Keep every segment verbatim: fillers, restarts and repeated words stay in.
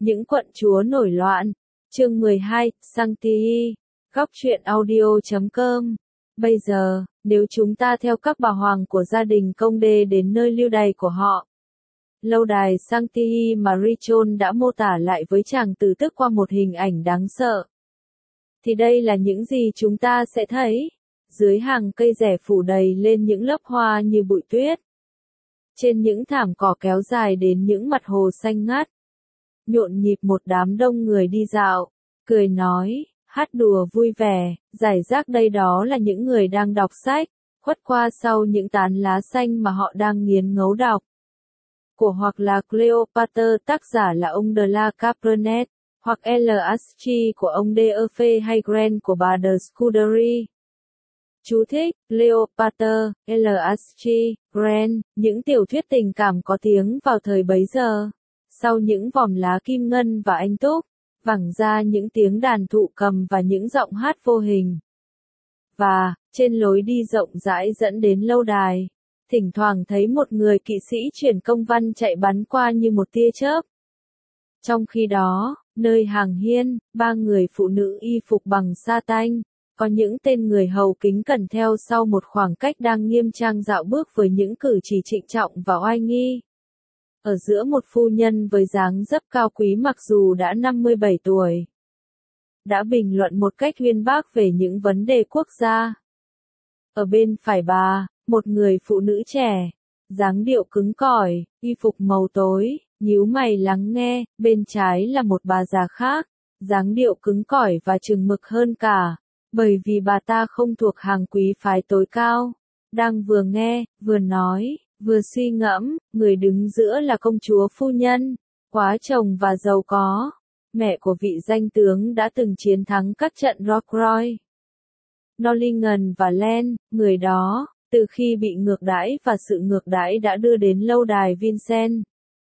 Những quận chúa nổi loạn. Chương mười hai, Sanctii. Góc truyện audio chấm com. Bây giờ, nếu chúng ta theo các bà hoàng của gia đình công đê đến nơi lưu đày của họ, lâu đài Sanctii mà Richon đã mô tả lại với chàng từ tức qua một hình ảnh đáng sợ, thì đây là những gì chúng ta sẽ thấy. Dưới hàng cây rẻ phủ đầy lên những lớp hoa như bụi tuyết. Trên những thảm cỏ kéo dài đến những mặt hồ xanh ngắt. Nhộn nhịp một đám đông người đi dạo, cười nói, hát đùa vui vẻ, giải rác đây đó là những người đang đọc sách, khuất qua sau những tán lá xanh mà họ đang nghiến ngấu đọc. Của hoặc là Cleopatra, tác giả là ông de la Cabernet, hoặc L. Aschi của ông de Urfe hay Grant của bà de Scudery. Chú thích, Cleopatra, L. Aschi, Grant, những tiểu thuyết tình cảm có tiếng vào thời bấy giờ. Sau những vòm lá kim ngân và anh túc, vẳng ra những tiếng đàn thụ cầm và những giọng hát vô hình. Và, trên lối đi rộng rãi dẫn đến lâu đài, thỉnh thoảng thấy một người kỵ sĩ truyền công văn chạy bắn qua như một tia chớp. Trong khi đó, nơi hàng hiên, ba người phụ nữ y phục bằng sa tanh, có những tên người hầu kính cẩn theo sau một khoảng cách đang nghiêm trang dạo bước với những cử chỉ trịnh trọng và oai nghi. Ở giữa một phu nhân với dáng dấp cao quý mặc dù đã năm mươi bảy tuổi, đã bình luận một cách uyên bác về những vấn đề quốc gia. Ở bên phải bà, một người phụ nữ trẻ, dáng điệu cứng cỏi, y phục màu tối, nhíu mày lắng nghe. Bên trái là một bà già khác, dáng điệu cứng cỏi và chừng mực hơn cả, bởi vì bà ta không thuộc hàng quý phái tối cao, đang vừa nghe, vừa nói, vừa suy ngẫm. Người đứng giữa là công chúa phu nhân, quá chồng và giàu có, mẹ của vị danh tướng đã từng chiến thắng các trận Rocroi, Nollingen và Len. Người đó, từ khi bị ngược đãi và sự ngược đãi đã đưa đến lâu đài Vincent,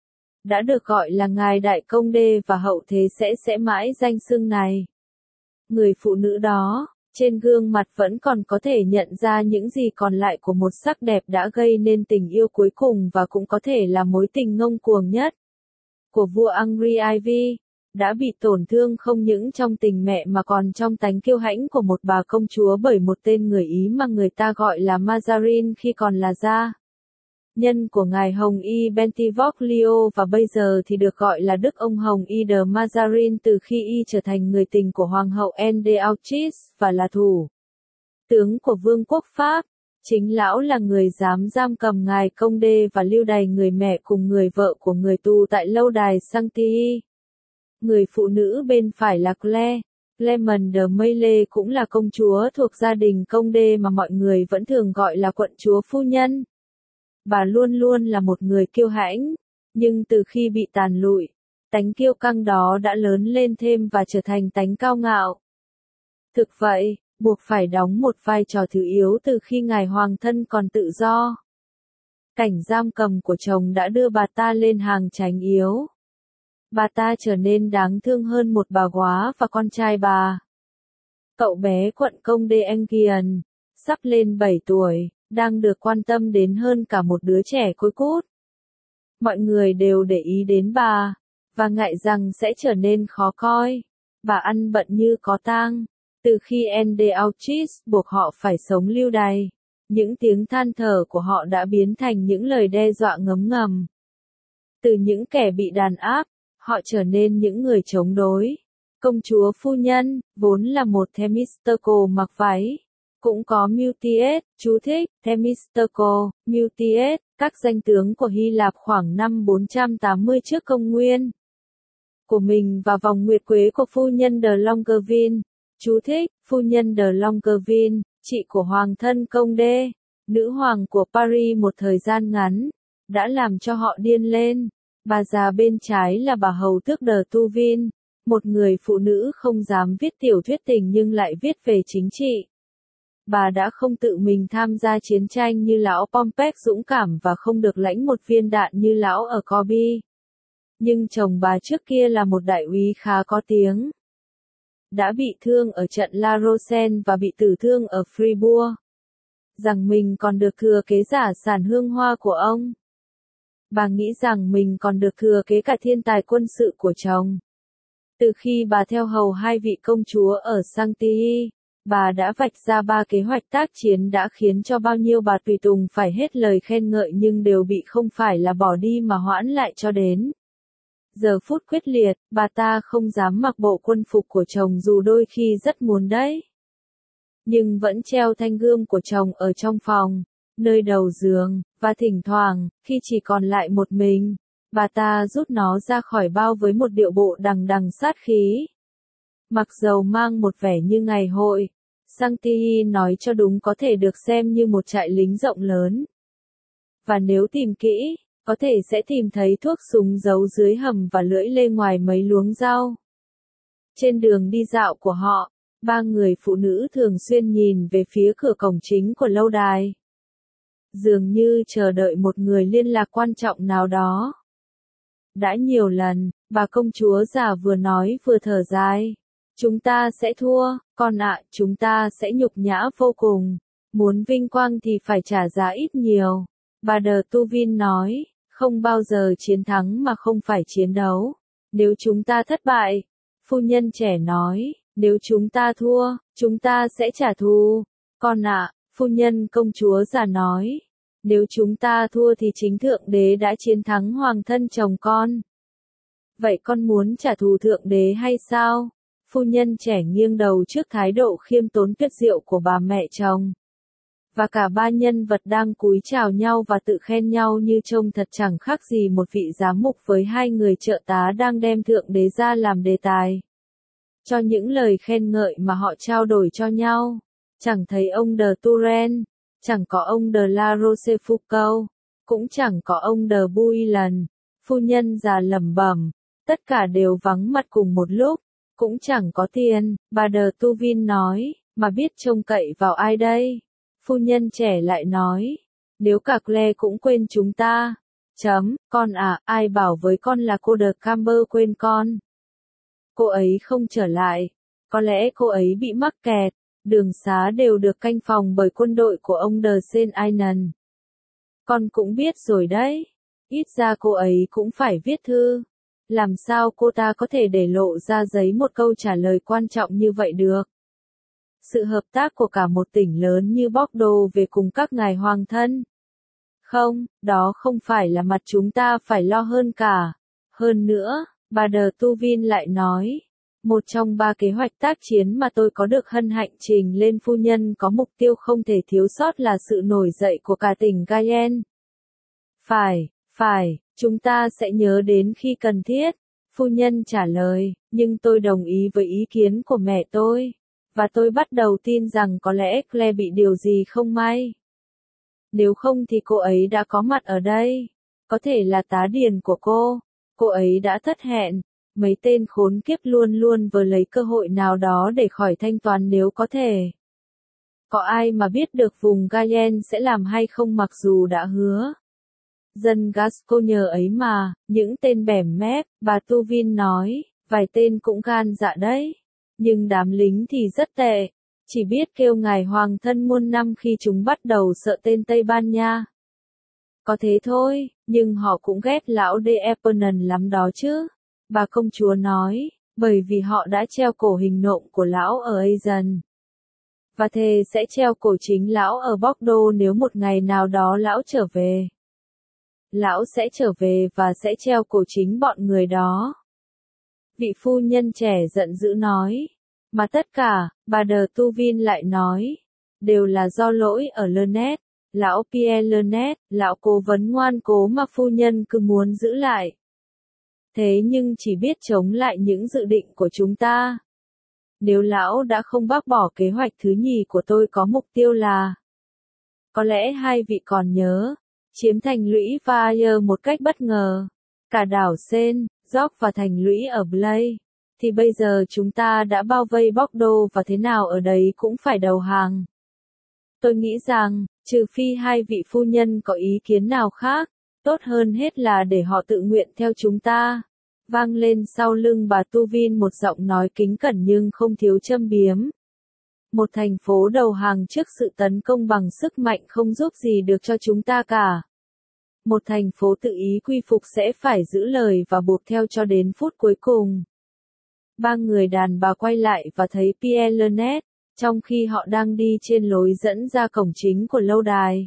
đã được gọi là ngài đại công đê và hậu thế sẽ sẽ mãi danh xưng này. Người phụ nữ đó, trên gương mặt vẫn còn có thể nhận ra những gì còn lại của một sắc đẹp đã gây nên tình yêu cuối cùng và cũng có thể là mối tình ngông cuồng nhất của vua Angry Ivy, đã bị tổn thương không những trong tình mẹ mà còn trong tánh kiêu hãnh của một bà công chúa bởi một tên người Ý mà người ta gọi là Mazarin khi còn là gia nhân của ngài Hồng Y Bentivoglio và bây giờ thì được gọi là Đức ông Hồng Y de Mazarin từ khi y trở thành người tình của Hoàng hậu Anne d'Autriche và là thủ tướng của Vương quốc Pháp. Chính lão là người dám giam cầm ngài công đê và lưu đày người mẹ cùng người vợ của người tù tại lâu đài Sanctii. Người phụ nữ bên phải là Claire, Clement de Mailly cũng là công chúa thuộc gia đình công đê mà mọi người vẫn thường gọi là quận chúa phu nhân. Bà luôn luôn là một người kiêu hãnh, nhưng từ khi bị tàn lụi, tánh kiêu căng đó đã lớn lên thêm và trở thành tánh cao ngạo. Thực vậy, buộc phải đóng một vai trò thứ yếu từ khi ngài hoàng thân còn tự do. Cảnh giam cầm của chồng đã đưa bà ta lên hàng tránh yếu. Bà ta trở nên đáng thương hơn một bà góa và con trai bà. Cậu bé quận công đê Enghien, sắp lên bảy tuổi, đang được quan tâm đến hơn cả một đứa trẻ côi cút. Mọi người đều để ý đến bà, và ngại rằng sẽ trở nên khó coi. Bà ăn bận như có tang. Từ khi Anne d'Autriche buộc họ phải sống lưu đày, những tiếng than thở của họ đã biến thành những lời đe dọa ngấm ngầm. Từ những kẻ bị đàn áp, họ trở nên những người chống đối. Công chúa phu nhân, vốn là một Themistocle mặc váy, cũng có Mutiet. Chú thích, Themistocle, Mutiet, các danh tướng của Hy Lạp khoảng năm bốn trăm tám mươi trước công nguyên. Của mình và vòng nguyệt quế của phu nhân de Longueville. Chú thích, phu nhân de Longueville, chị của hoàng thân công đê, nữ hoàng của Paris một thời gian ngắn, đã làm cho họ điên lên. Bà già bên trái là bà hầu tước de Touville, một người phụ nữ không dám viết tiểu thuyết tình nhưng lại viết về chính trị. Bà đã không tự mình tham gia chiến tranh như lão Pompey dũng cảm và không được lãnh một viên đạn như lão ở Corbie. Nhưng chồng bà trước kia là một đại úy khá có tiếng, đã bị thương ở trận La Rochelle và bị tử thương ở Fribourg. Rằng mình còn được thừa kế giả sản hương hoa của ông. Bà nghĩ rằng mình còn được thừa kế cả thiên tài quân sự của chồng. Từ khi bà theo hầu hai vị công chúa ở Sancti, bà đã vạch ra ba kế hoạch tác chiến đã khiến cho bao nhiêu bà tùy tùng phải hết lời khen ngợi nhưng đều bị không phải là bỏ đi mà hoãn lại cho đến giờ phút quyết liệt, bà ta không dám mặc bộ quân phục của chồng dù đôi khi rất muốn đấy. Nhưng vẫn treo thanh gươm của chồng ở trong phòng, nơi đầu giường, và thỉnh thoảng, khi chỉ còn lại một mình, bà ta rút nó ra khỏi bao với một điệu bộ đằng đằng sát khí. Mặc dầu mang một vẻ như ngày hội, Sancti nói cho đúng có thể được xem như một trại lính rộng lớn. Và nếu tìm kỹ, có thể sẽ tìm thấy thuốc súng giấu dưới hầm và lưỡi lê ngoài mấy luống rau. Trên đường đi dạo của họ, ba người phụ nữ thường xuyên nhìn về phía cửa cổng chính của lâu đài. Dường như chờ đợi một người liên lạc quan trọng nào đó. Đã nhiều lần, bà công chúa già vừa nói vừa thở dài. Chúng ta sẽ thua, con ạ, chúng ta sẽ nhục nhã vô cùng. Muốn vinh quang thì phải trả giá ít nhiều. Bà De Tuvin nói, không bao giờ chiến thắng mà không phải chiến đấu. Nếu chúng ta thất bại, phu nhân trẻ nói, nếu chúng ta thua, chúng ta sẽ trả thù. Con ạ, phu nhân công chúa già nói, nếu chúng ta thua thì chính thượng đế đã chiến thắng hoàng thân chồng con. Vậy con muốn trả thù thượng đế hay sao? Phu nhân trẻ nghiêng đầu trước thái độ khiêm tốn tuyệt diệu của bà mẹ chồng. Và cả ba nhân vật đang cúi chào nhau và tự khen nhau như trông thật chẳng khác gì một vị giám mục với hai người trợ tá đang đem thượng đế ra làm đề tài. Cho những lời khen ngợi mà họ trao đổi cho nhau, chẳng thấy ông de Turenne, chẳng có ông de la Rochefoucauld, cũng chẳng có ông de Bouillon. Phu nhân già lẩm bẩm, tất cả đều vắng mặt cùng một lúc, cũng chẳng có tiền, bà de Tuvin nói, mà biết trông cậy vào ai đây? Phu nhân trẻ lại nói, nếu cả Claire cũng quên chúng ta. Chấm, con à, ai bảo với con là cô de Camber quên con? Cô ấy không trở lại, có lẽ cô ấy bị mắc kẹt, đường xá đều được canh phòng bởi quân đội của ông de Saint-Ainan. Con cũng biết rồi đấy, ít ra cô ấy cũng phải viết thư. Làm sao cô ta có thể để lộ ra giấy một câu trả lời quan trọng như vậy được? Sự hợp tác của cả một tỉnh lớn như Bordeaux về cùng các ngài hoàng thân. Không, đó không phải là mặt chúng ta phải lo hơn cả. Hơn nữa, bà de Tuvin lại nói, một trong ba kế hoạch tác chiến mà tôi có được hân hạnh trình lên phu nhân có mục tiêu không thể thiếu sót là sự nổi dậy của cả tỉnh Guyenne. Phải, phải, chúng ta sẽ nhớ đến khi cần thiết. Phu nhân trả lời, nhưng tôi đồng ý với ý kiến của mẹ tôi. Và tôi bắt đầu tin rằng có lẽ Claire bị điều gì không may. Nếu không thì cô ấy đã có mặt ở đây. Có thể là tá điền của cô. Cô ấy đã thất hẹn. Mấy tên khốn kiếp luôn luôn vừa lấy cơ hội nào đó để khỏi thanh toán nếu có thể. Có ai mà biết được vùng Guyenne sẽ làm hay không mặc dù đã hứa. Dân Gascogne ấy mà, những tên bẻm mép, bà Tuvin nói, vài tên cũng gan dạ đấy. Nhưng đám lính thì rất tệ, chỉ biết kêu ngài hoàng thân muôn năm khi chúng bắt đầu sợ tên Tây Ban Nha. Có thế thôi, nhưng họ cũng ghét lão de Epernay lắm đó chứ. Bà công chúa nói, bởi vì họ đã treo cổ hình nộm của lão ở Agen. Và thề sẽ treo cổ chính lão ở Bordeaux nếu một ngày nào đó lão trở về. Lão sẽ trở về và sẽ treo cổ chính bọn người đó. Vị phu nhân trẻ giận dữ nói. Mà tất cả, bà de Tuvin lại nói, đều là do lỗi ở Lenet, lão Pierre Lenet, lão cố vấn ngoan cố mà phu nhân cứ muốn giữ lại. Thế nhưng chỉ biết chống lại những dự định của chúng ta. Nếu lão đã không bác bỏ kế hoạch thứ nhì của tôi có mục tiêu là, có lẽ hai vị còn nhớ, chiếm thành lũy Valle một cách bất ngờ, cả đảo Sen, York và thành lũy ở Blaye, thì bây giờ chúng ta đã bao vây Bordeaux và thế nào ở đấy cũng phải đầu hàng. Tôi nghĩ rằng, trừ phi hai vị phu nhân có ý kiến nào khác, tốt hơn hết là để họ tự nguyện theo chúng ta. Vang lên sau lưng bà Tuvin một giọng nói kính cẩn nhưng không thiếu châm biếm. Một thành phố đầu hàng trước sự tấn công bằng sức mạnh không giúp gì được cho chúng ta cả. Một thành phố tự ý quy phục sẽ phải giữ lời và buộc theo cho đến phút cuối cùng. Ba người đàn bà quay lại và thấy Pierre Lernet, trong khi họ đang đi trên lối dẫn ra cổng chính của lâu đài.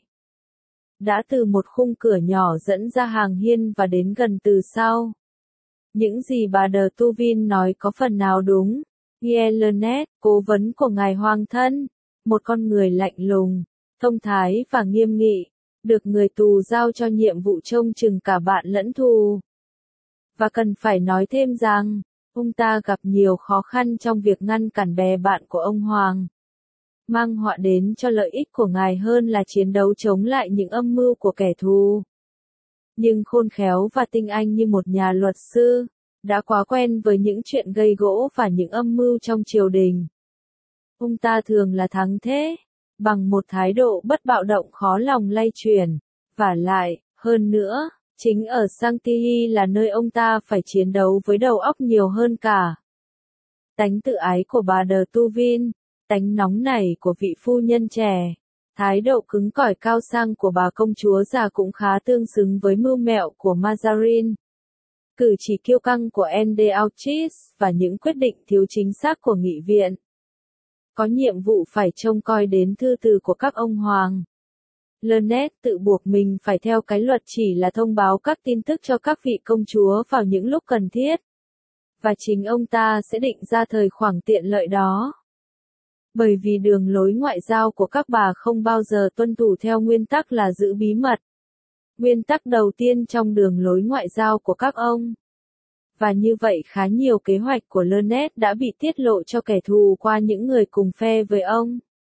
Đã từ một khung cửa nhỏ dẫn ra hàng hiên và đến gần từ sau. Những gì bà de Tuvin nói có phần nào đúng. Pierre Lernet, cố vấn của ngài hoàng thân, một con người lạnh lùng, thông thái và nghiêm nghị, được người tù giao cho nhiệm vụ trông chừng cả bạn lẫn thù. Và cần phải nói thêm rằng, ông ta gặp nhiều khó khăn trong việc ngăn cản bè bạn của ông Hoàng. Mang họa đến cho lợi ích của ngài hơn là chiến đấu chống lại những âm mưu của kẻ thù. Nhưng khôn khéo và tinh anh như một nhà luật sư, đã quá quen với những chuyện gây gỗ và những âm mưu trong triều đình. Ông ta thường là thắng thế, bằng một thái độ bất bạo động khó lòng lay chuyển. Vả lại, hơn nữa, chính ở Chantilly là nơi ông ta phải chiến đấu với đầu óc nhiều hơn cả. Tánh tự ái của bà de Tuvin, tánh nóng nảy của vị phu nhân trẻ, thái độ cứng cỏi cao sang của bà công chúa già cũng khá tương xứng với mưu mẹo của Mazarin. Cử chỉ kiêu căng của Anne-d'Auchis và những quyết định thiếu chính xác của nghị viện. Có nhiệm vụ phải trông coi đến thư từ của các ông hoàng. Lernet tự buộc mình phải theo cái luật chỉ là thông báo các tin tức cho các vị công chúa vào những lúc cần thiết. Và chính ông ta sẽ định ra thời khoảng tiện lợi đó. Bởi vì đường lối ngoại giao của các bà không bao giờ tuân thủ theo nguyên tắc là giữ bí mật. Nguyên tắc đầu tiên trong đường lối ngoại giao của các ông. Và như vậy khá nhiều kế hoạch của Lernet đã bị tiết lộ cho kẻ thù qua những người cùng phe với ông.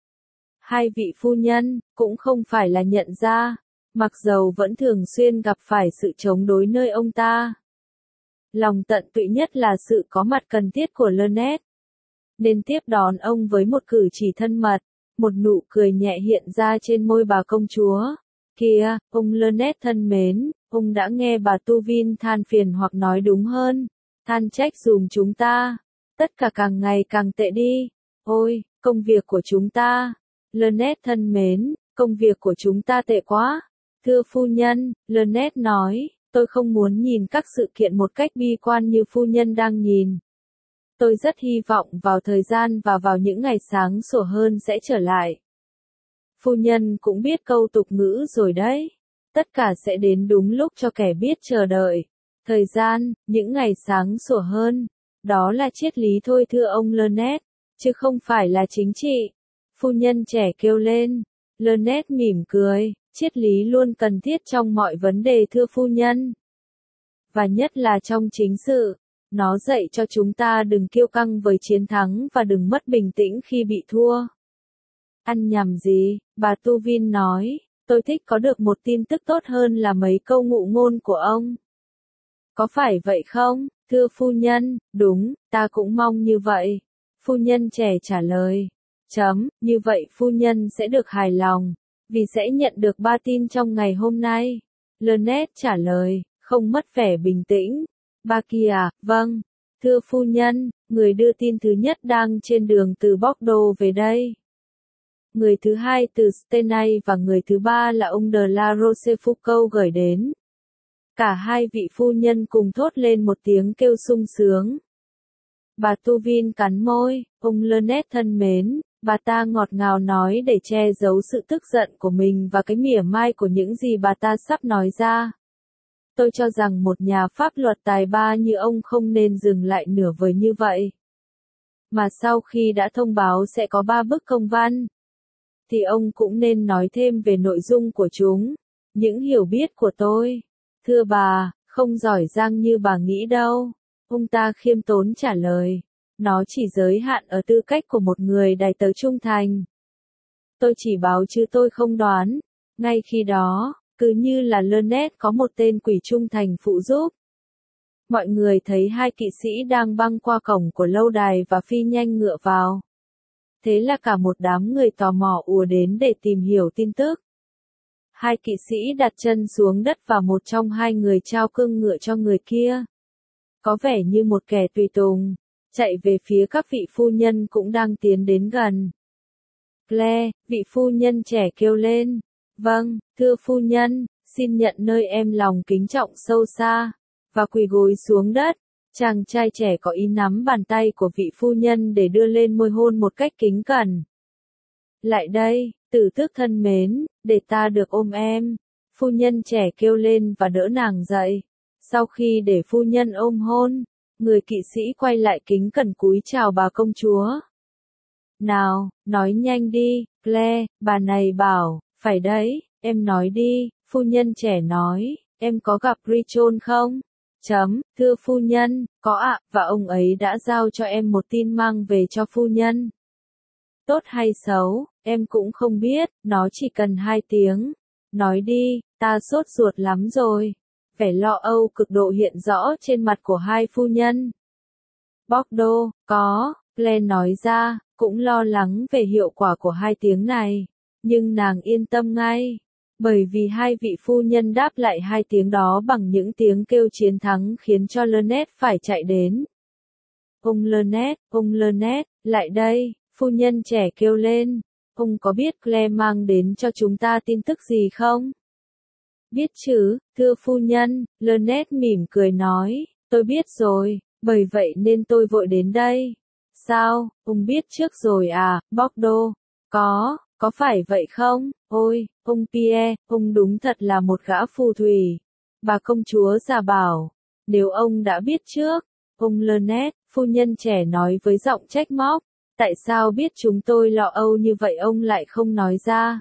Hai vị phu nhân, cũng không phải là nhận ra, mặc dầu vẫn thường xuyên gặp phải sự chống đối nơi ông ta. Lòng tận tụy nhất là sự có mặt cần thiết của Lernet. Nên tiếp đón ông với một cử chỉ thân mật, một nụ cười nhẹ hiện ra trên môi bà công chúa. Kìa, ông Lernet thân mến, ông đã nghe bà Tuvin than phiền hoặc nói đúng hơn, than trách dùm chúng ta. Tất cả càng ngày càng tệ đi. Ôi, công việc của chúng ta. Lernet thân mến, công việc của chúng ta tệ quá. Thưa phu nhân, Lernet nói, tôi không muốn nhìn các sự kiện một cách bi quan như phu nhân đang nhìn. Tôi rất hy vọng vào thời gian và vào những ngày sáng sủa hơn sẽ trở lại. Phu nhân cũng biết câu tục ngữ rồi đấy. Tất cả sẽ đến đúng lúc cho kẻ biết chờ đợi. Thời gian, những ngày sáng sủa hơn. Đó là triết lý thôi thưa ông Lernet, chứ không phải là chính trị. Phu nhân trẻ kêu lên. Lernet mỉm cười, triết lý luôn cần thiết trong mọi vấn đề thưa phu nhân. Và nhất là trong chính sự. Nó dạy cho chúng ta đừng kiêu căng với chiến thắng và đừng mất bình tĩnh khi bị thua. Ăn nhầm gì, bà Tuvin nói, tôi thích có được một tin tức tốt hơn là mấy câu ngụ ngôn của ông. Có phải vậy không, thưa phu nhân? Đúng, ta cũng mong như vậy. Phu nhân trẻ trả lời. Chấm, như vậy phu nhân sẽ được hài lòng, vì sẽ nhận được ba tin trong ngày hôm nay. Lernet trả lời, không mất vẻ bình tĩnh. Ba kia, vâng. Thưa phu nhân, người đưa tin thứ nhất đang trên đường từ Bordeaux về đây. Người thứ hai từ Stenay và người thứ ba là ông de la Rochefoucauld gửi đến. Cả hai vị phu nhân cùng thốt lên một tiếng kêu sung sướng. Bà Tuvin cắn môi, ông Lernet thân mến, bà ta ngọt ngào nói để che giấu sự tức giận của mình và cái mỉa mai của những gì bà ta sắp nói ra. Tôi cho rằng một nhà pháp luật tài ba như ông không nên dừng lại nửa vời như vậy. Mà sau khi đã thông báo sẽ có ba bức công văn, thì ông cũng nên nói thêm về nội dung của chúng. Những hiểu biết của tôi, thưa bà, không giỏi giang như bà nghĩ đâu. Ông ta khiêm tốn trả lời. Nó chỉ giới hạn ở tư cách của một người đầy tớ trung thành. Tôi chỉ báo chứ tôi không đoán. Ngay khi đó, cứ như là Lernet có một tên quỷ trung thành phụ giúp. Mọi người thấy hai kỵ sĩ đang băng qua cổng của lâu đài và phi nhanh ngựa vào. Thế là cả một đám người tò mò ùa đến để tìm hiểu tin tức. Hai kỵ sĩ đặt chân xuống đất và một trong hai người trao cương ngựa cho người kia. Có vẻ như một kẻ tùy tùng, chạy về phía các vị phu nhân cũng đang tiến đến gần. Claire, vị phu nhân trẻ kêu lên. Vâng, thưa phu nhân, xin nhận nơi em lòng kính trọng sâu xa, và quỳ gối xuống đất. Chàng trai trẻ có ý nắm bàn tay của vị phu nhân để đưa lên môi hôn một cách kính cẩn. Lại đây, Tử Tước thân mến, để ta được ôm em. Phu nhân trẻ kêu lên và đỡ nàng dậy. Sau khi để phu nhân ôm hôn, người kỵ sĩ quay lại kính cẩn cúi chào bà công chúa. Nào, nói nhanh đi, Claire, bà này bảo, phải đấy, em nói đi, phu nhân trẻ nói, em có gặp Richon không? Chấm, thưa phu nhân, có ạ, và ông ấy đã giao cho em một tin mang về cho phu nhân. Tốt hay xấu, em cũng không biết, nó chỉ cần hai tiếng. Nói đi, ta sốt ruột lắm rồi. Vẻ lo âu cực độ hiện rõ trên mặt của hai phu nhân. Bordeaux, có, Claire nói ra, cũng lo lắng về hiệu quả của hai tiếng này. Nhưng nàng yên tâm ngay. Bởi vì hai vị phu nhân đáp lại hai tiếng đó bằng những tiếng kêu chiến thắng khiến cho Lynette phải chạy đến. Ông Lynette, ông Lynette, lại đây, phu nhân trẻ kêu lên. Ông có biết Claire mang đến cho chúng ta tin tức gì không? Biết chứ, thưa phu nhân, Lynette mỉm cười nói, tôi biết rồi, bởi vậy nên tôi vội đến đây. Sao, ông biết trước rồi à, Bordeaux? Có, có phải vậy không? Ôi, ông Pierre, ông đúng thật là một gã phù thủy. Bà công chúa già bảo, nếu ông đã biết trước, ông Lynette, phu nhân trẻ nói với giọng trách móc, tại sao biết chúng tôi lo âu như vậy ông lại không nói ra?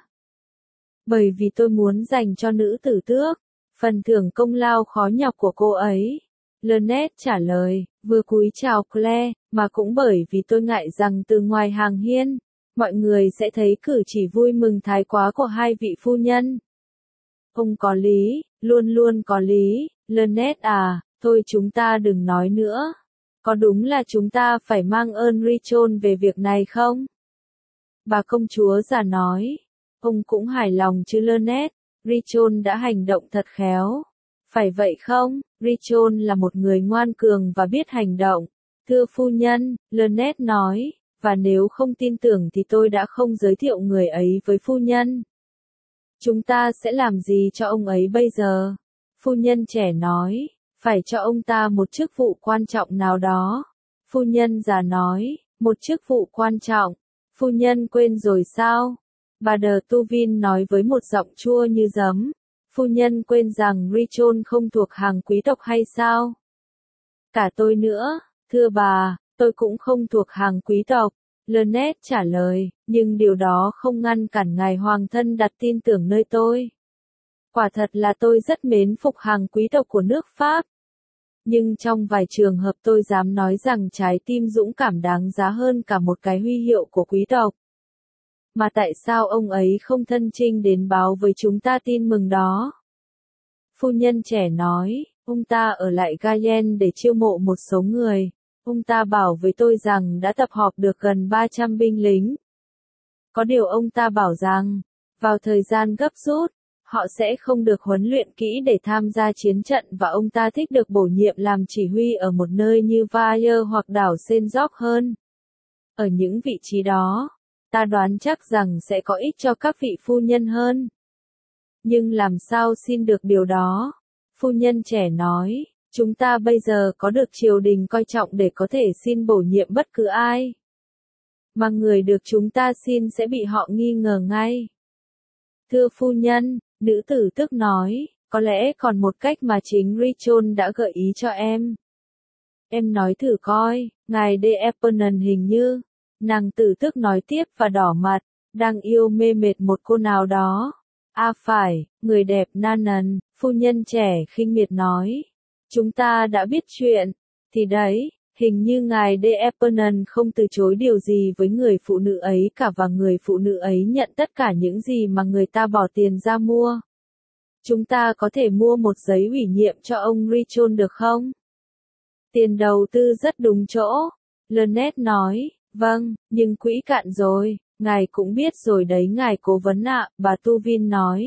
Bởi vì tôi muốn dành cho nữ tử tước, phần thưởng công lao khó nhọc của cô ấy. Lynette trả lời, vừa cúi chào Claire, mà cũng bởi vì tôi ngại rằng từ ngoài hàng hiên, mọi người sẽ thấy cử chỉ vui mừng thái quá của hai vị phu nhân. Ông có lý, luôn luôn có lý, Lynette à, thôi chúng ta đừng nói nữa. Có đúng là chúng ta phải mang ơn Richon về việc này không? Bà công chúa già nói, ông cũng hài lòng chứ Lynette, Richon đã hành động thật khéo. Phải vậy không? Richon là một người ngoan cường và biết hành động. Thưa phu nhân, Lynette nói, và nếu không tin tưởng thì tôi đã không giới thiệu người ấy với phu nhân. Chúng ta sẽ làm gì cho ông ấy bây giờ? Phu nhân trẻ nói, phải cho ông ta một chức vụ quan trọng nào đó. Phu nhân già nói, một chức vụ quan trọng. Phu nhân quên rồi sao? Bà de Tuvin nói với một giọng chua như giấm. Phu nhân quên rằng Richon không thuộc hàng quý tộc hay sao? Cả tôi nữa, thưa bà, tôi cũng không thuộc hàng quý tộc. Lynette trả lời, nhưng điều đó không ngăn cản ngài hoàng thân đặt tin tưởng nơi tôi. Quả thật là tôi rất mến phục hàng quý tộc của nước Pháp. Nhưng trong vài trường hợp tôi dám nói rằng trái tim dũng cảm đáng giá hơn cả một cái huy hiệu của quý tộc. Mà tại sao ông ấy không thân chinh đến báo với chúng ta tin mừng đó? Phu nhân trẻ nói, ông ta ở lại Guyenne để chiêu mộ một số người. Ông ta bảo với tôi rằng đã tập hợp được gần ba trăm binh lính. Có điều ông ta bảo rằng, vào thời gian gấp rút, họ sẽ không được huấn luyện kỹ để tham gia chiến trận và ông ta thích được bổ nhiệm làm chỉ huy ở một nơi như Valle hoặc đảo Saint-Georges hơn. Ở những vị trí đó, ta đoán chắc rằng sẽ có ích cho các vị phu nhân hơn. Nhưng làm sao xin được điều đó? Phu nhân trẻ nói, chúng ta bây giờ có được triều đình coi trọng để có thể xin bổ nhiệm bất cứ ai. Mà người được chúng ta xin sẽ bị họ nghi ngờ ngay. Thưa phu nhân, nữ tử tức nói, có lẽ còn một cách mà chính Richon đã gợi ý cho em. Em nói thử coi, ngài de Epernay hình như, nàng tử tức nói tiếp và đỏ mặt, đang yêu mê mệt một cô nào đó. À phải, người đẹp Nanan, phu nhân trẻ khinh miệt nói. Chúng ta đã biết chuyện, thì đấy, hình như ngài de Epernay không từ chối điều gì với người phụ nữ ấy cả và người phụ nữ ấy nhận tất cả những gì mà người ta bỏ tiền ra mua. Chúng ta có thể mua một giấy ủy nhiệm cho ông Richon được không? Tiền đầu tư rất đúng chỗ. Lynette nói, vâng, nhưng quỹ cạn rồi, ngài cũng biết rồi đấy ngài cố vấn ạ, bà Tuvin nói.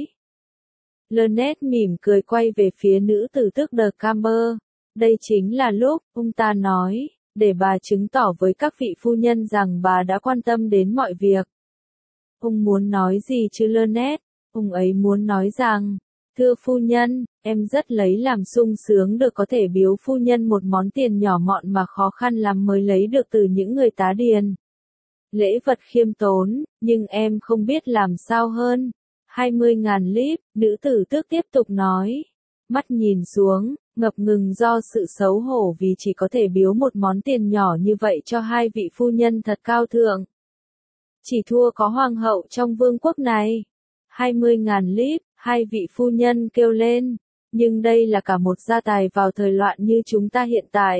Lynette mỉm cười quay về phía nữ tử tước de Camber. Đây chính là lúc, ông ta nói, để bà chứng tỏ với các vị phu nhân rằng bà đã quan tâm đến mọi việc. Ông muốn nói gì chứ Lynette? Ông ấy muốn nói rằng, Thưa phu nhân, em rất lấy làm sung sướng được có thể biếu phu nhân một món tiền nhỏ mọn mà khó khăn lắm mới lấy được từ những người tá điền. Lễ vật khiêm tốn, nhưng em không biết làm sao hơn. hai mươi ngàn líp, nữ tử tước tiếp tục nói. Mắt nhìn xuống, ngập ngừng do sự xấu hổ vì chỉ có thể biếu một món tiền nhỏ như vậy cho hai vị phu nhân thật cao thượng. Chỉ thua có hoàng hậu trong vương quốc này. hai mươi ngàn líp, hai vị phu nhân kêu lên. Nhưng đây là cả một gia tài vào thời loạn như chúng ta hiện tại.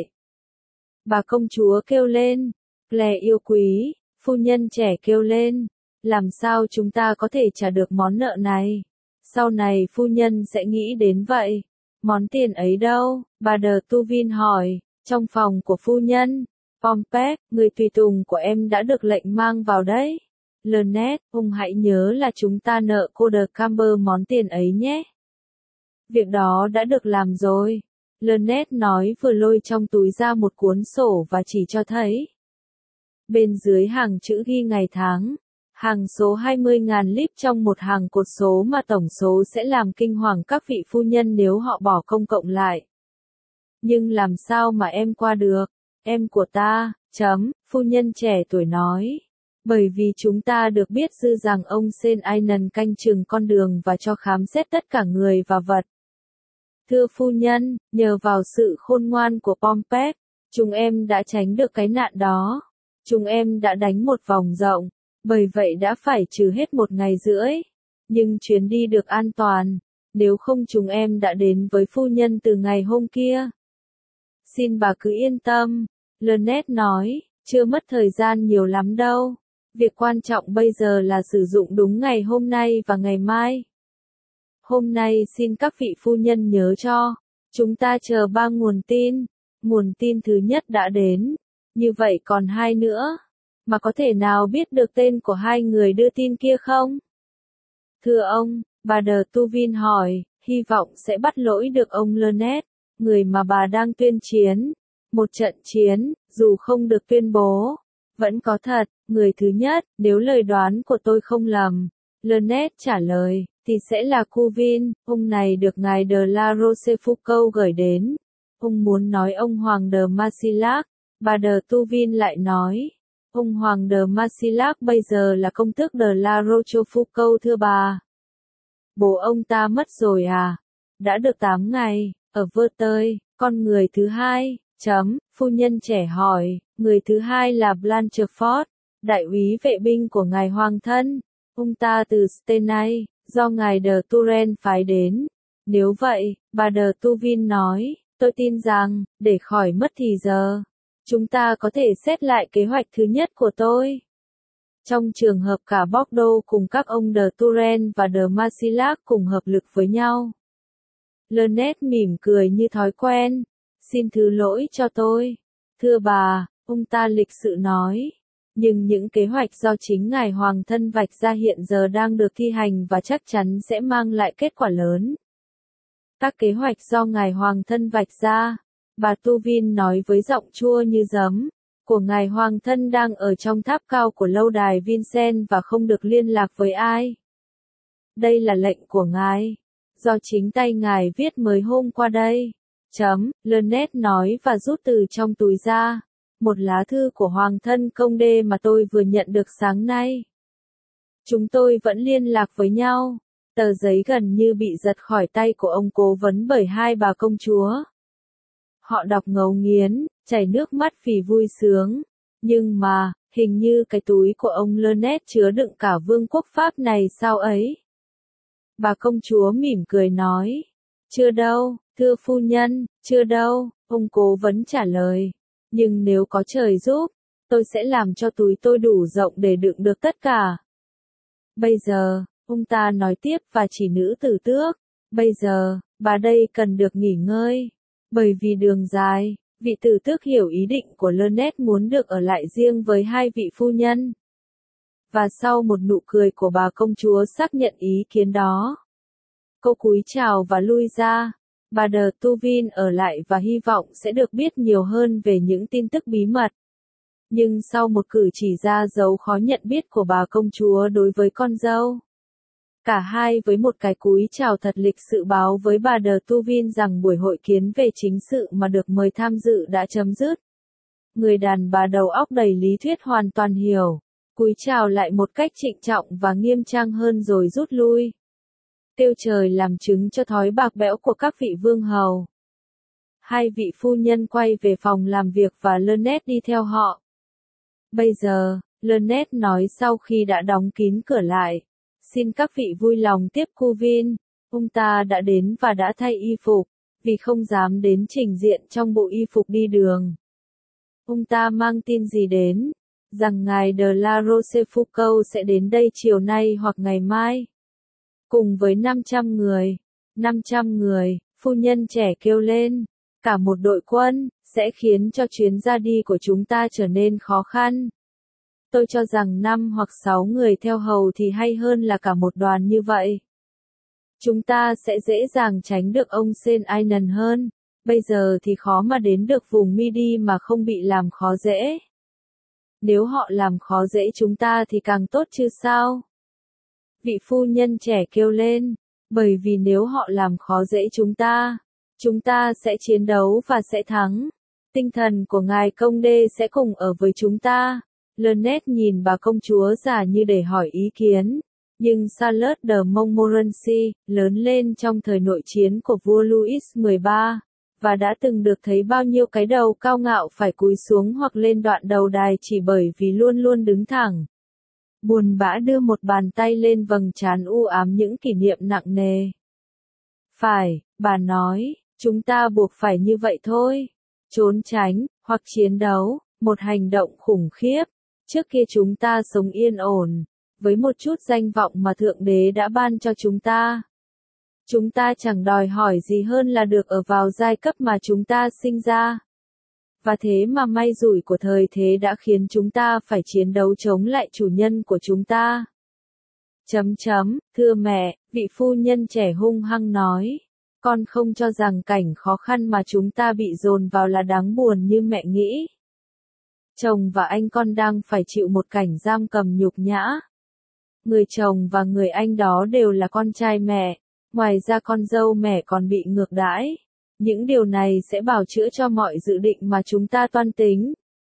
Bà công chúa kêu lên. Claire yêu quý, phu nhân trẻ kêu lên. Làm sao chúng ta có thể trả được món nợ này? Sau này phu nhân sẽ nghĩ đến vậy. Món tiền ấy đâu? Bà de Tuvin hỏi. Trong phòng của phu nhân. Pompey, người tùy tùng của em đã được lệnh mang vào đấy. Lynette, ông hãy nhớ là chúng ta nợ cô de Camber món tiền ấy nhé. Việc đó đã được làm rồi. Lynette nói vừa lôi trong túi ra một cuốn sổ và chỉ cho thấy. Bên dưới hàng chữ ghi ngày tháng. Hàng số hai mươi ngàn líp trong một hàng cột số mà tổng số sẽ làm kinh hoàng các vị phu nhân nếu họ bỏ công cộng lại. Nhưng làm sao mà em qua được? Em của ta, chấm, phu nhân trẻ tuổi nói. Bởi vì chúng ta được biết dư rằng ông Saint Ainan canh chừng con đường và cho khám xét tất cả người và vật. Thưa phu nhân, nhờ vào sự khôn ngoan của Pompey, chúng em đã tránh được cái nạn đó. Chúng em đã đánh một vòng rộng, bởi vậy đã phải trừ hết một ngày rưỡi. Nhưng chuyến đi được an toàn, nếu không chúng em đã đến với phu nhân từ ngày hôm kia. Xin bà cứ yên tâm, Lynette nói, chưa mất thời gian nhiều lắm đâu. Việc quan trọng bây giờ là sử dụng đúng ngày hôm nay và ngày mai. Hôm nay xin các vị phu nhân nhớ cho, chúng ta chờ ba nguồn tin. Nguồn tin thứ nhất đã đến, như vậy còn hai nữa. Mà có thể nào biết được tên của hai người đưa tin kia không? Thưa ông, bà de Tuvin hỏi, hy vọng sẽ bắt lỗi được ông Lynette, người mà bà đang tuyên chiến. Một trận chiến, dù không được tuyên bố, vẫn có thật. Người thứ nhất, nếu lời đoán của tôi không lầm, Lynette trả lời, thì sẽ là Cuvin. Ông này được ngài de la Rochefoucauld gửi đến. Ông muốn nói ông Hoàng de Marsillac. Bà de Tuvin lại nói. Ông Hoàng de Marsillac bây giờ là công tước de la Rochefoucauld thưa bà. Bố ông ta mất rồi à? Đã được tám ngày, ở Verteuil. Con người thứ hai, chấm, phu nhân trẻ hỏi, người thứ hai là Blanchefort, đại úy vệ binh của ngài hoàng thân. Ông ta từ Stenay, do ngài de Turenne phái đến. Nếu vậy, bà de Tuvin nói, tôi tin rằng, để khỏi mất thì giờ, chúng ta có thể xét lại kế hoạch thứ nhất của tôi. Trong trường hợp cả Bordeaux cùng các ông de Turenne và de Marsillac cùng hợp lực với nhau. Lynette mỉm cười như thói quen. Xin thứ lỗi cho tôi. Thưa bà, ông ta lịch sự nói. Nhưng những kế hoạch do chính ngài hoàng thân vạch ra hiện giờ đang được thi hành và chắc chắn sẽ mang lại kết quả lớn. Các kế hoạch do ngài hoàng thân vạch ra, bà Tuvin nói với giọng chua như giấm, của ngài hoàng thân đang ở trong tháp cao của lâu đài Vincennes và không được liên lạc với ai. Đây là lệnh của ngài, do chính tay ngài viết mới hôm qua đây. Chấm, Lynette nói và rút từ trong túi ra. Một lá thư của hoàng thân công đê mà tôi vừa nhận được sáng nay. Chúng tôi vẫn liên lạc với nhau. Tờ giấy gần như bị giật khỏi tay của ông cố vấn bởi hai bà công chúa. Họ đọc ngấu nghiến, chảy nước mắt vì vui sướng. Nhưng mà, hình như cái túi của ông Lynette chứa đựng cả vương quốc Pháp này sao ấy? Bà công chúa mỉm cười nói. Chưa đâu, thưa phu nhân, chưa đâu, ông cố vấn trả lời. Nhưng nếu có trời giúp, tôi sẽ làm cho túi tôi đủ rộng để đựng được tất cả. Bây giờ, ông ta nói tiếp và chỉ nữ tử tước. Bây giờ, bà đây cần được nghỉ ngơi. Bởi vì đường dài, vị tử tước hiểu ý định của Lynette muốn được ở lại riêng với hai vị phu nhân. Và sau một nụ cười của bà công chúa xác nhận ý kiến đó. Cô cúi chào và lui ra. Bà de Tuvin ở lại và hy vọng sẽ được biết nhiều hơn về những tin tức bí mật. Nhưng sau một cử chỉ ra dấu khó nhận biết của bà công chúa đối với con dâu, Cả hai với một cái cúi chào thật lịch sự báo với bà De Tuvin rằng buổi hội kiến về chính sự mà được mời tham dự đã chấm dứt. Người đàn bà đầu óc đầy lý thuyết hoàn toàn hiểu, cúi chào lại một cách trịnh trọng và nghiêm trang hơn rồi rút lui. Kêu trời làm chứng cho thói bạc bẽo của các vị vương hầu. Hai vị phu nhân quay về phòng làm việc và Lynette đi theo họ. Bây giờ, Lynette nói sau khi đã đóng kín cửa lại. Xin các vị vui lòng tiếp Cuvin. Ông ta đã đến và đã thay y phục, vì không dám đến trình diện trong bộ y phục đi đường. Ông ta mang tin gì đến? Rằng ngài de la Rochefoucauld sẽ đến đây chiều nay hoặc ngày mai. Cùng với năm trăm người. năm trăm người, phu nhân trẻ kêu lên. Cả một đội quân, sẽ khiến cho chuyến ra đi của chúng ta trở nên khó khăn. Tôi cho rằng năm hoặc sáu người theo hầu thì hay hơn là cả một đoàn như vậy. Chúng ta sẽ dễ dàng tránh được ông Saint Ainan hơn. Bây giờ thì khó mà đến được vùng Midi mà không bị làm khó dễ. Nếu họ làm khó dễ chúng ta thì càng tốt chứ sao? Vị phu nhân trẻ kêu lên, bởi vì nếu họ làm khó dễ chúng ta, chúng ta sẽ chiến đấu và sẽ thắng. Tinh thần của ngài công đê sẽ cùng ở với chúng ta. Lynette nhìn bà công chúa già như để hỏi ý kiến. Nhưng Charlotte de Montmorency, lớn lên trong thời nội chiến của vua Louis mười ba, và đã từng được thấy bao nhiêu cái đầu cao ngạo phải cúi xuống hoặc lên đoạn đầu đài chỉ bởi vì luôn luôn đứng thẳng. Buồn bã đưa một bàn tay lên vầng trán u ám những kỷ niệm nặng nề. Phải, bà nói, chúng ta buộc phải như vậy thôi. Trốn tránh, hoặc chiến đấu, một hành động khủng khiếp. Trước kia chúng ta sống yên ổn, với một chút danh vọng mà Thượng Đế đã ban cho chúng ta. Chúng ta chẳng đòi hỏi gì hơn là được ở vào giai cấp mà chúng ta sinh ra. Và thế mà may rủi của thời thế đã khiến chúng ta phải chiến đấu chống lại chủ nhân của chúng ta. Chấm chấm, thưa mẹ, vị phu nhân trẻ hung hăng nói. Con không cho rằng cảnh khó khăn mà chúng ta bị dồn vào là đáng buồn như mẹ nghĩ. Chồng và anh con đang phải chịu một cảnh giam cầm nhục nhã. Người chồng và người anh đó đều là con trai mẹ, ngoài ra con dâu mẹ còn bị ngược đãi. Những điều này sẽ bào chữa cho mọi dự định mà chúng ta toan tính.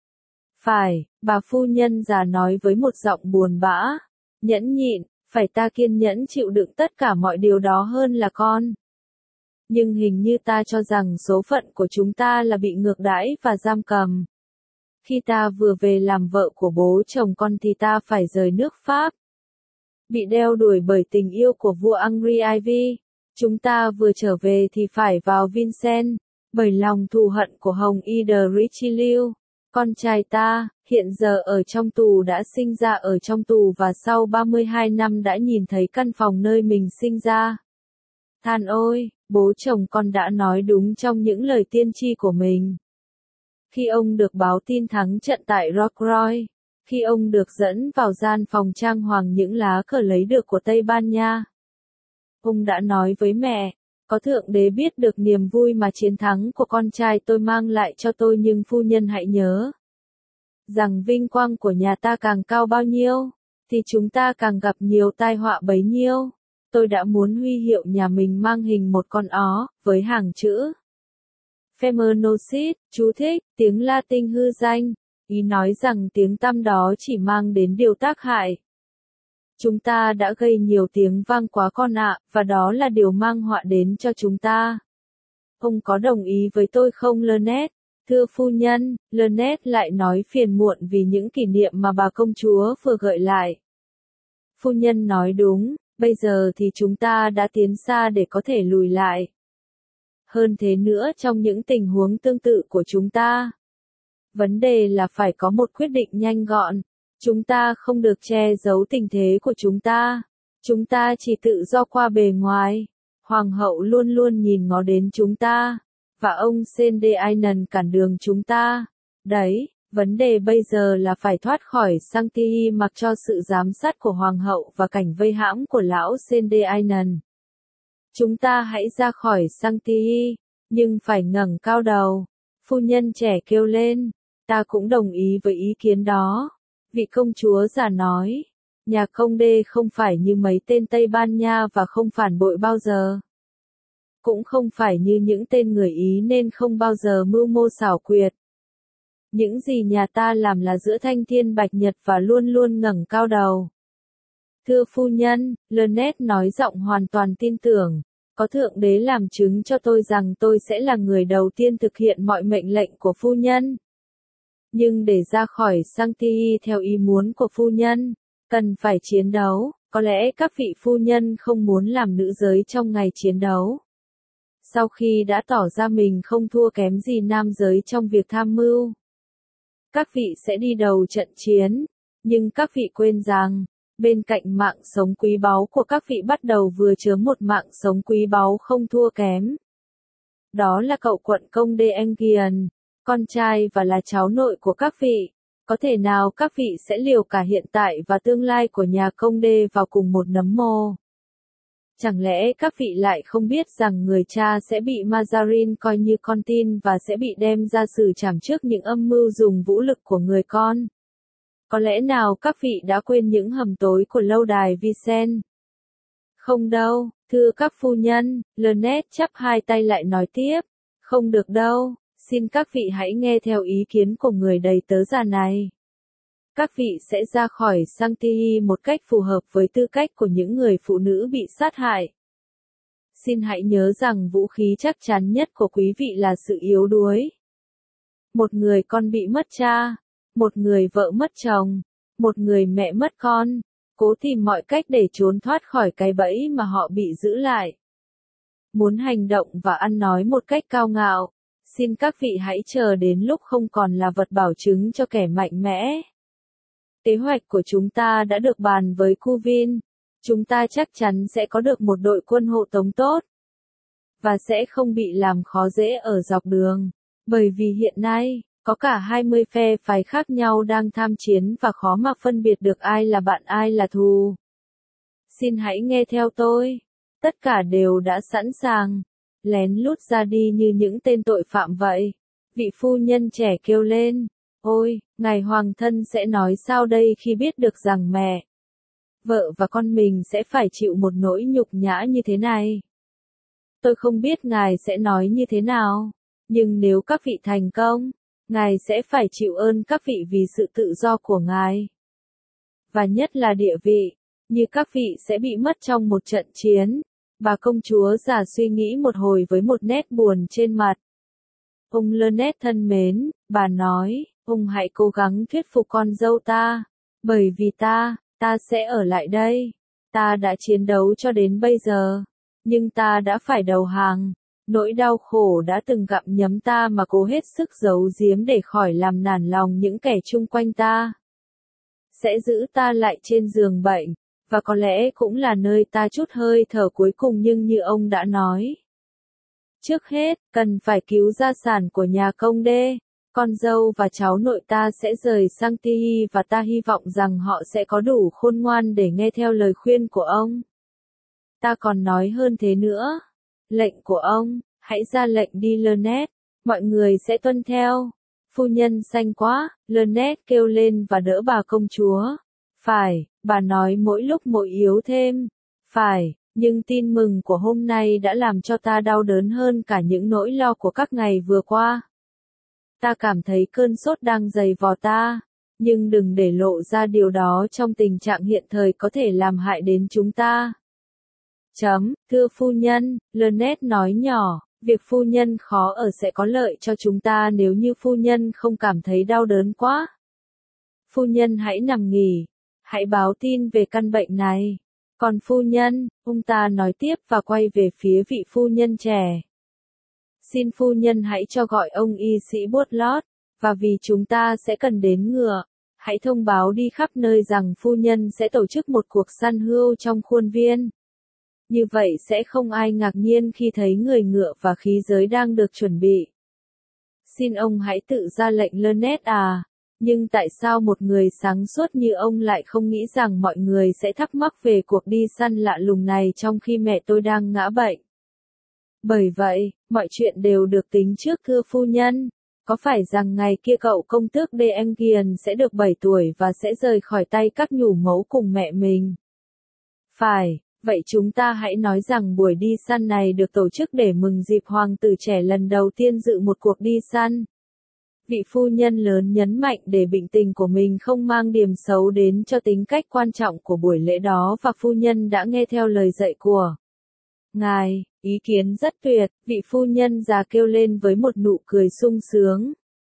Phải, bà phu nhân già nói với một giọng buồn bã. Nhẫn nhịn, phải ta kiên nhẫn chịu đựng tất cả mọi điều đó hơn là con. Nhưng hình như ta cho rằng số phận của chúng ta là bị ngược đãi và giam cầm. Khi ta vừa về làm vợ của bố chồng con thì ta phải rời nước Pháp. Bị đeo đuổi bởi tình yêu của vua Henry Ivy. Chúng ta vừa trở về thì phải vào Vincennes, bởi lòng thù hận của Hồng Y de Richelieu. Con trai ta, hiện giờ ở trong tù đã sinh ra ở trong tù và sau ba mươi hai năm đã nhìn thấy căn phòng nơi mình sinh ra. Than ôi, bố chồng con đã nói đúng trong những lời tiên tri của mình. Khi ông được báo tin thắng trận tại Rocroi, khi ông được dẫn vào gian phòng trang hoàng những lá cờ lấy được của Tây Ban Nha, ông đã nói với mẹ, có Thượng Đế biết được niềm vui mà chiến thắng của con trai tôi mang lại cho tôi, nhưng phu nhân hãy nhớ rằng vinh quang của nhà ta càng cao bao nhiêu, thì chúng ta càng gặp nhiều tai họa bấy nhiêu. Tôi đã muốn huy hiệu nhà mình mang hình một con ó, với hàng chữ Feminosis, chú thích, tiếng Latin hư danh, ý nói rằng tiếng tăm đó chỉ mang đến điều tác hại. Chúng ta đã gây nhiều tiếng vang quá con ạ, và đó là điều mang họa đến cho chúng ta. Ông có đồng ý với tôi không Lynette? Thưa phu nhân, Lynette lại nói phiền muộn vì những kỷ niệm mà bà công chúa vừa gợi lại. Phu nhân nói đúng, bây giờ thì chúng ta đã tiến xa để có thể lùi lại. Hơn thế nữa trong những tình huống tương tự của chúng ta. Vấn đề là phải có một quyết định nhanh gọn. Chúng ta không được che giấu tình thế của chúng ta. Chúng ta chỉ tự do qua bề ngoài. Hoàng hậu luôn luôn nhìn ngó đến chúng ta. Và ông Saint Ainan cản đường chúng ta. Đấy, vấn đề bây giờ là phải thoát khỏi Sancti mặc cho sự giám sát của hoàng hậu và cảnh vây hãm của lão Saint Ainan. Chúng ta hãy ra khỏi Sancti, nhưng phải ngẩng cao đầu. Phu nhân trẻ kêu lên. Ta cũng đồng ý với ý kiến đó. Vị công chúa già nói. Nhà công đê không phải như mấy tên Tây Ban Nha và không phản bội bao giờ. Cũng không phải như những tên người Ý nên không bao giờ mưu mô xảo quyệt. Những gì nhà ta làm là giữa thanh thiên bạch nhật và luôn luôn ngẩng cao đầu. Thưa phu nhân, Lynette nói giọng hoàn toàn tin tưởng, có Thượng Đế làm chứng cho tôi rằng tôi sẽ là người đầu tiên thực hiện mọi mệnh lệnh của phu nhân. Nhưng để ra khỏi Sanctii theo ý muốn của phu nhân, cần phải chiến đấu, có lẽ các vị phu nhân không muốn làm nữ giới trong ngày chiến đấu. Sau khi đã tỏ ra mình không thua kém gì nam giới trong việc tham mưu, các vị sẽ đi đầu trận chiến, nhưng các vị quên rằng, bên cạnh mạng sống quý báu của các vị bắt đầu vừa chứa một mạng sống quý báu không thua kém. Đó là cậu quận công de Enghien, con trai và là cháu nội của các vị. Có thể nào các vị sẽ liều cả hiện tại và tương lai của nhà công đê vào cùng một nấm mồ? Chẳng lẽ các vị lại không biết rằng người cha sẽ bị Mazarin coi như con tin và sẽ bị đem ra xử trảm trước những âm mưu dùng vũ lực của người con? Có lẽ nào các vị đã quên những hầm tối của lâu đài Vicente? Không đâu, thưa các phu nhân, Lynette chắp hai tay lại nói tiếp. Không được đâu, xin các vị hãy nghe theo ý kiến của người đầy tớ già này. Các vị sẽ ra khỏi Sanctii một cách phù hợp với tư cách của những người phụ nữ bị sát hại. Xin hãy nhớ rằng vũ khí chắc chắn nhất của quý vị là sự yếu đuối. Một người con bị mất cha, một người vợ mất chồng, một người mẹ mất con, cố tìm mọi cách để trốn thoát khỏi cái bẫy mà họ bị giữ lại. Muốn hành động và ăn nói một cách cao ngạo, xin các vị hãy chờ đến lúc không còn là vật bảo chứng cho kẻ mạnh mẽ. Kế hoạch của chúng ta đã được bàn với Cuvin. Chúng ta chắc chắn sẽ có được một đội quân hộ tống tốt. Và sẽ không bị làm khó dễ ở dọc đường. Bởi vì hiện nay, có cả hai mươi phe phái khác nhau đang tham chiến và khó mà phân biệt được ai là bạn ai là thù. Xin hãy nghe theo tôi. Tất cả đều đã sẵn sàng. Lén lút ra đi như những tên tội phạm vậy. Vị phu nhân trẻ kêu lên. Ôi, ngài hoàng thân sẽ nói sao đây khi biết được rằng mẹ, vợ và con mình sẽ phải chịu một nỗi nhục nhã như thế này? Tôi không biết ngài sẽ nói như thế nào, nhưng nếu các vị thành công, ngài sẽ phải chịu ơn các vị vì sự tự do của ngài. Và nhất là địa vị, như các vị sẽ bị mất trong một trận chiến. Bà công chúa già suy nghĩ một hồi với một nét buồn trên mặt. Ông Lynette thân mến, bà nói, ông hãy cố gắng thuyết phục con dâu ta, bởi vì ta, ta sẽ ở lại đây. Ta đã chiến đấu cho đến bây giờ, nhưng ta đã phải đầu hàng. Nỗi đau khổ đã từng gặm nhấm ta mà cố hết sức giấu giếm để khỏi làm nản lòng những kẻ chung quanh ta. Sẽ giữ ta lại trên giường bệnh, và có lẽ cũng là nơi ta chút hơi thở cuối cùng, nhưng như ông đã nói. Trước hết, cần phải cứu gia sản của nhà công đê. Con dâu và cháu nội ta sẽ rời Sanctii và ta hy vọng rằng họ sẽ có đủ khôn ngoan để nghe theo lời khuyên của ông. Ta còn nói hơn thế nữa. Lệnh của ông, hãy ra lệnh đi Lynette, mọi người sẽ tuân theo. Phu nhân xanh quá, Lynette kêu lên và đỡ bà công chúa. Phải, bà nói mỗi lúc mỗi yếu thêm. Phải, nhưng tin mừng của hôm nay đã làm cho ta đau đớn hơn cả những nỗi lo của các ngày vừa qua. Ta cảm thấy cơn sốt đang dày vò ta, nhưng đừng để lộ ra điều đó trong tình trạng hiện thời có thể làm hại đến chúng ta. Chấm, thưa phu nhân, Lynette nói nhỏ, việc phu nhân khó ở sẽ có lợi cho chúng ta nếu như phu nhân không cảm thấy đau đớn quá. Phu nhân hãy nằm nghỉ, hãy báo tin về căn bệnh này. Còn phu nhân, ông ta nói tiếp và quay về phía vị phu nhân trẻ. Xin phu nhân hãy cho gọi ông y sĩ Butlot, và vì chúng ta sẽ cần đến ngựa, hãy thông báo đi khắp nơi rằng phu nhân sẽ tổ chức một cuộc săn hươu trong khuôn viên. Như vậy sẽ không ai ngạc nhiên khi thấy người ngựa và khí giới đang được chuẩn bị. Xin ông hãy tự ra lệnh Lynette à, nhưng tại sao một người sáng suốt như ông lại không nghĩ rằng mọi người sẽ thắc mắc về cuộc đi săn lạ lùng này trong khi mẹ tôi đang ngã bệnh? Bởi vậy, mọi chuyện đều được tính trước thưa phu nhân. có phải rằng ngày kia cậu công tước De Enghien sẽ được bảy tuổi và sẽ rời khỏi tay các nhủ mẫu cùng mẹ mình? Phải, vậy chúng ta hãy nói rằng buổi đi săn này được tổ chức để mừng dịp hoàng tử trẻ lần đầu tiên dự một cuộc đi săn. Vị phu nhân lớn nhấn mạnh để bệnh tình của mình không mang điểm xấu đến cho tính cách quan trọng của buổi lễ đó, và phu nhân đã nghe theo lời dạy của ngài. Ý kiến rất tuyệt, vị phu nhân già kêu lên với một nụ cười sung sướng.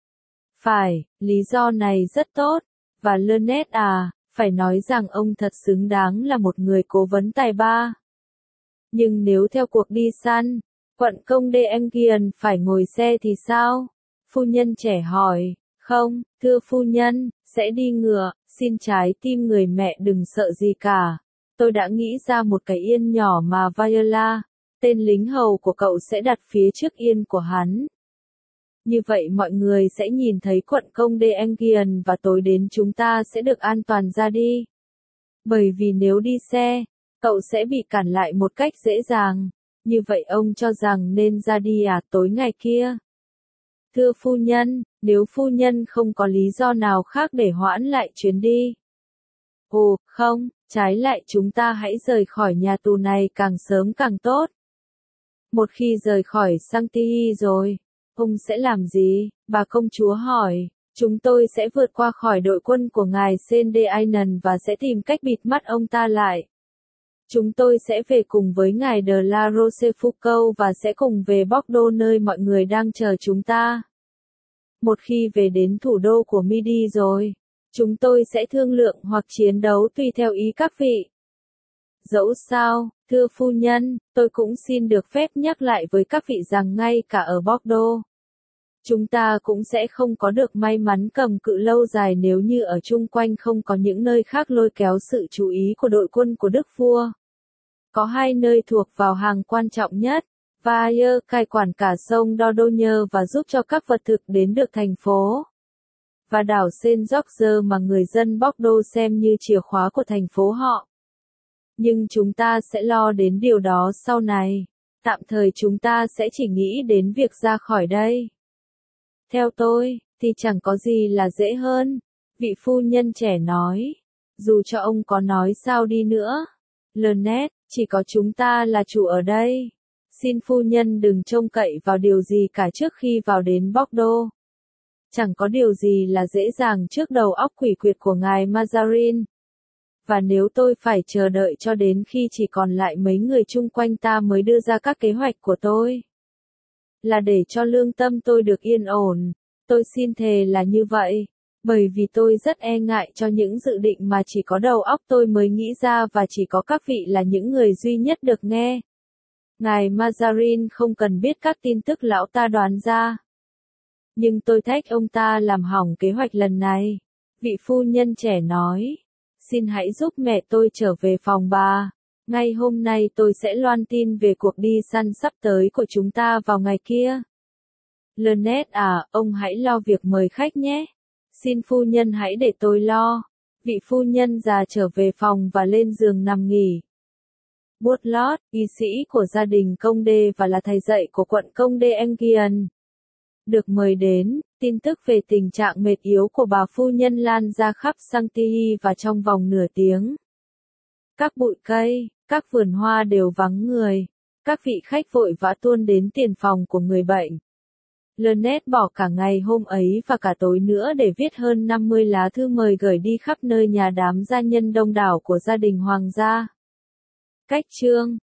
Phải, lý do này rất tốt, và Lynette à, phải nói rằng ông thật xứng đáng là một người cố vấn tài ba. Nhưng nếu theo cuộc đi săn, quận công De Enghien phải ngồi xe thì sao? Phu nhân trẻ hỏi. Không, thưa phu nhân, sẽ đi ngựa, xin trái tim người mẹ đừng sợ gì cả. Tôi đã nghĩ ra một cái yên nhỏ mà Viola, tên lính hầu của cậu, sẽ đặt phía trước yên của hắn. Như vậy mọi người sẽ nhìn thấy quận công De Enghien và tối đến chúng ta sẽ được an toàn ra đi. Bởi vì nếu đi xe, cậu sẽ bị cản lại một cách dễ dàng. Như vậy ông cho rằng nên ra đi à tối ngày kia? Thưa phu nhân, nếu phu nhân không có lý do nào khác để hoãn lại chuyến đi. Ồ, không, trái lại chúng ta hãy rời khỏi nhà tù này càng sớm càng tốt. Một khi rời khỏi Sancti rồi, ông sẽ làm gì? Bà công chúa hỏi. Chúng tôi sẽ vượt qua khỏi đội quân của ngài Saint-Denis và sẽ tìm cách bịt mắt ông ta lại. Chúng tôi sẽ về cùng với ngài de la Rochefoucauld và sẽ cùng về Bordeaux nơi mọi người đang chờ chúng ta. Một khi về đến thủ đô của Midi rồi, chúng tôi sẽ thương lượng hoặc chiến đấu tùy theo ý các vị. Dẫu sao, thưa phu nhân, tôi cũng xin được phép nhắc lại với các vị rằng ngay cả ở Bordeaux, chúng ta cũng sẽ không có được may mắn cầm cự lâu dài nếu như ở chung quanh không có những nơi khác lôi kéo sự chú ý của đội quân của Đức Vua. Có hai nơi thuộc vào hàng quan trọng nhất, Valle cai quản cả sông Dordogne và giúp cho các vật thực đến được thành phố. Và đảo Saint George mà người dân Bordeaux xem như chìa khóa của thành phố họ. Nhưng chúng ta sẽ lo đến điều đó sau này. Tạm thời chúng ta sẽ chỉ nghĩ đến việc ra khỏi đây. Theo tôi, thì chẳng có gì là dễ hơn, vị phu nhân trẻ nói. Dù cho ông có nói sao đi nữa. Lynette, chỉ có chúng ta là chủ ở đây. Xin phu nhân đừng trông cậy vào điều gì cả trước khi vào đến Bordeaux. Chẳng có điều gì là dễ dàng trước đầu óc quỷ quyệt của ngài Mazarin. Và nếu tôi phải chờ đợi cho đến khi chỉ còn lại mấy người chung quanh ta mới đưa ra các kế hoạch của tôi, là để cho lương tâm tôi được yên ổn, tôi xin thề là như vậy, bởi vì tôi rất e ngại cho những dự định mà chỉ có đầu óc tôi mới nghĩ ra và chỉ có các vị là những người duy nhất được nghe. Ngài Mazarin không cần biết các tin tức lão ta đoán ra. Nhưng tôi thách ông ta làm hỏng kế hoạch lần này. Vị phu nhân trẻ nói. Xin hãy giúp mẹ tôi trở về phòng bà. Ngay hôm nay tôi sẽ loan tin về cuộc đi săn sắp tới của chúng ta vào ngày kia. Lynette à, ông hãy lo việc mời khách nhé. Xin phu nhân hãy để tôi lo. Vị phu nhân già trở về phòng và lên giường nằm nghỉ. Bourlot, y sĩ của gia đình công đê và là thầy dạy của quận công De Enghien, được mời đến. Tin tức về tình trạng mệt yếu của bà phu nhân lan ra khắp Sancti và trong vòng nửa tiếng. Các bụi cây, các vườn hoa đều vắng người. Các vị khách vội vã tuôn đến tiền phòng của người bệnh. Lynette bỏ cả ngày hôm ấy và cả tối nữa để viết hơn năm mươi lá thư mời gửi đi khắp nơi nhà đám gia nhân đông đảo của gia đình hoàng gia. Cách chương